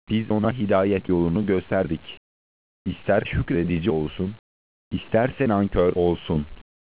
Biz ona hidayet yolunu gösterdik. İster şükredici olsun, isterse nankör olsun.